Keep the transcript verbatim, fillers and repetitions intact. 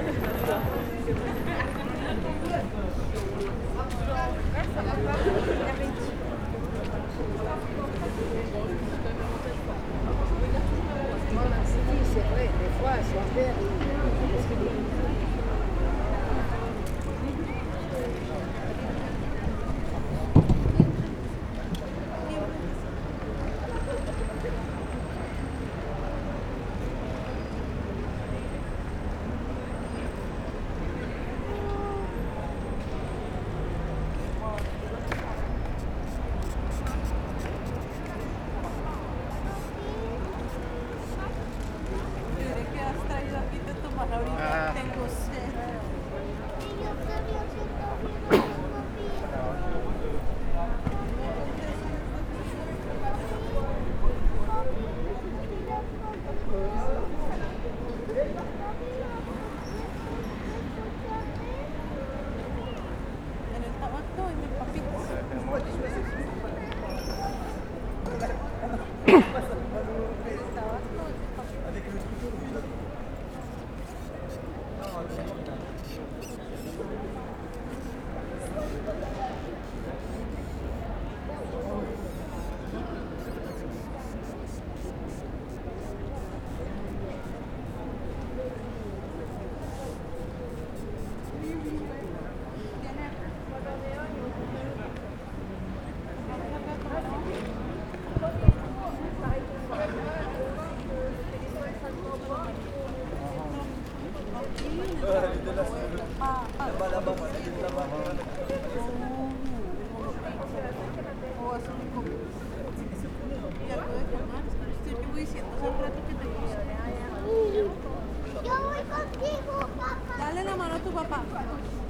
Si, c'est vrai, des fois, elles sont verts. Parce que les- Diré que has traído aquí de tomar ahorita. Tengo sed. En el tabaco y mis papitas. O así me como. Y algo de tomar. Estoy yo voy diciendo hace rato que te gusta. Yo voy contigo, papá. Dale la mano a tu papá.